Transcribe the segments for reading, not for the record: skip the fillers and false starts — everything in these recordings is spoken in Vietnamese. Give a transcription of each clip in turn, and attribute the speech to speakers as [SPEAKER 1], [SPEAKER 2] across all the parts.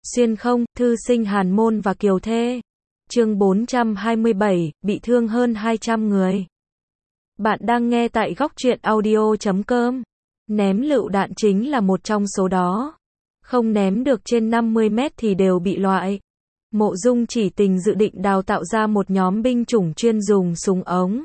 [SPEAKER 1] Xuyên không, thư sinh Hàn Môn và Kiều Thê. Chương 427, bị thương hơn 200 người. Bạn đang nghe tại góc truyện audio.com. Ném lựu đạn chính là một trong số đó. Không ném được trên 50 mét thì đều bị loại. Mộ Dung Chỉ Tình dự định đào tạo ra một nhóm binh chủng chuyên dùng súng ống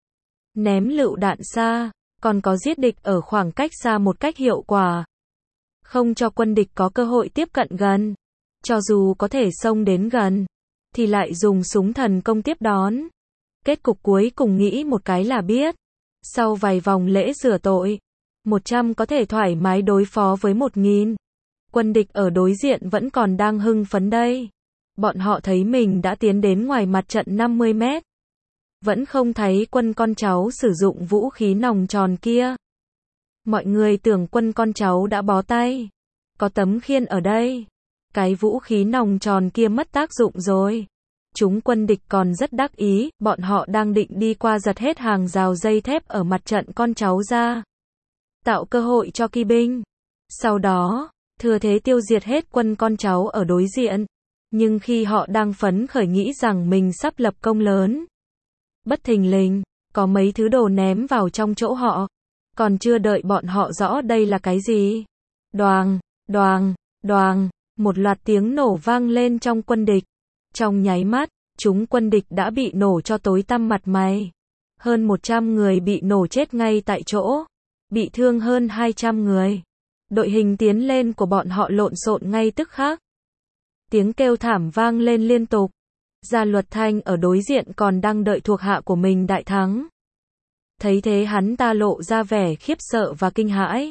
[SPEAKER 1] ném lựu đạn xa, còn có giết địch ở khoảng cách xa một cách hiệu quả. Không cho quân địch có cơ hội tiếp cận gần. Cho dù có thể xông đến gần, thì lại dùng súng thần công tiếp đón. Kết cục cuối cùng nghĩ một cái là biết. Sau vài vòng lễ rửa tội, 100 có thể thoải mái đối phó với 1000. Quân địch ở đối diện vẫn còn đang hưng phấn đây. Bọn họ thấy mình đã tiến đến ngoài mặt trận 50 mét. Vẫn không thấy quân con cháu sử dụng vũ khí nòng tròn kia. Mọi người tưởng quân con cháu đã bó tay. Có tấm khiên ở đây. Cái vũ khí nòng tròn kia mất tác dụng rồi. Chúng quân địch còn rất đắc ý, bọn họ đang định đi qua giật hết hàng rào dây thép ở mặt trận con cháu ra. Tạo cơ hội cho kỵ binh. Sau đó, thừa thế tiêu diệt hết quân con cháu ở đối diện. Nhưng khi họ đang phấn khởi nghĩ rằng mình sắp lập công lớn, bất thình lình, có mấy thứ đồ ném vào trong chỗ họ. Còn chưa đợi bọn họ rõ đây là cái gì. Đoàng, đoàng, đoàng, một loạt tiếng nổ vang lên trong quân địch. Trong nháy mắt, chúng quân địch đã bị nổ cho tối tăm mặt mày. Hơn 100 người bị nổ chết ngay tại chỗ. Bị thương hơn 200 người. Đội hình tiến lên của bọn họ lộn xộn ngay tức khắc. Tiếng kêu thảm vang lên liên tục. Gia Luật Thanh ở đối diện còn đang đợi thuộc hạ của mình đại thắng. Thấy thế hắn ta lộ ra vẻ khiếp sợ và kinh hãi.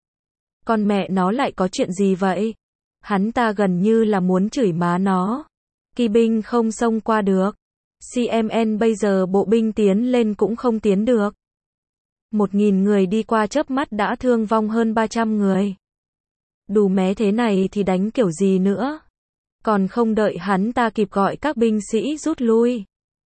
[SPEAKER 1] Con mẹ nó lại có chuyện gì vậy? Hắn ta gần như là muốn chửi má nó. Kỵ binh không xông qua được. CMN bây giờ bộ binh tiến lên cũng không tiến được. 1000 người đi qua chớp mắt đã thương vong hơn 300 người. Đù mé thế này thì đánh kiểu gì nữa? Còn không đợi hắn ta kịp gọi các binh sĩ rút lui.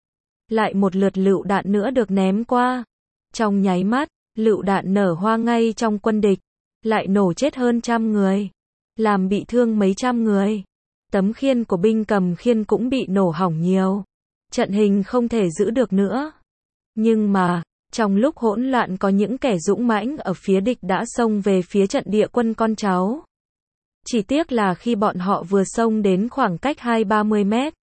[SPEAKER 1] Lại một lượt lựu đạn nữa được ném qua. Trong nháy mắt, lựu đạn nở hoa ngay trong quân địch. Lại nổ chết hơn 100 người. Làm bị thương mấy trăm người. Tấm khiên của binh cầm khiên cũng bị nổ hỏng nhiều. Trận hình không thể giữ được nữa. Nhưng mà, trong lúc hỗn loạn có những kẻ dũng mãnh ở phía địch đã xông về phía trận địa quân con cháu. Chỉ tiếc là khi bọn họ vừa xông đến khoảng cách 20-30 mét.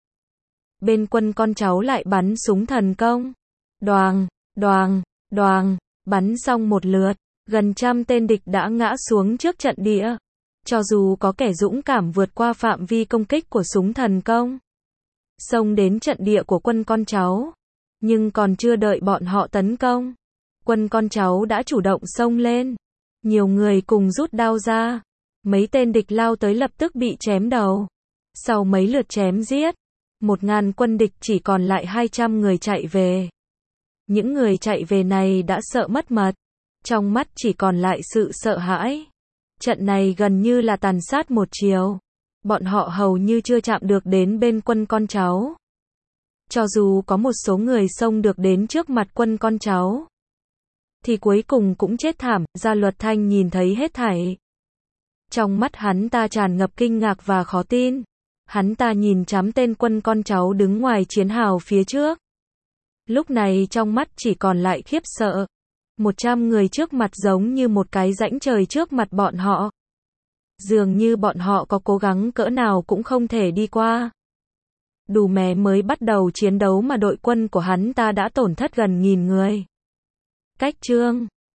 [SPEAKER 1] Bên quân con cháu lại bắn súng thần công. Đoàng, đoàng, đoàng, bắn xong một lượt. Gần 100 tên địch đã ngã xuống trước trận địa. Cho dù có kẻ dũng cảm vượt qua phạm vi công kích của súng thần công. Xông đến trận địa của quân con cháu. Nhưng còn chưa đợi bọn họ tấn công. Quân con cháu đã chủ động xông lên. Nhiều người cùng rút đao ra. Mấy tên địch lao tới lập tức bị chém đầu. Sau mấy lượt chém giết, 1000 quân địch chỉ còn lại 200 người chạy về. Những người chạy về này đã sợ mất mật. Trong mắt chỉ còn lại sự sợ hãi. Trận này gần như là tàn sát một chiều. Bọn họ hầu như chưa chạm được đến bên quân con cháu. Cho dù có một số người xông được đến trước mặt quân con cháu, thì cuối cùng cũng chết thảm. Gia Luật Thanh nhìn thấy hết thảy. Trong mắt hắn ta tràn ngập kinh ngạc và khó tin. Hắn ta nhìn chằm tên quân con cháu đứng ngoài chiến hào phía trước. Lúc này trong mắt chỉ còn lại khiếp sợ. 100 người trước mặt giống như một cái rãnh trời trước mặt bọn họ. Dường như bọn họ có cố gắng cỡ nào cũng không thể đi qua. Đù mé mới bắt đầu chiến đấu mà đội quân của hắn ta đã tổn thất gần 1000 người. Cách chương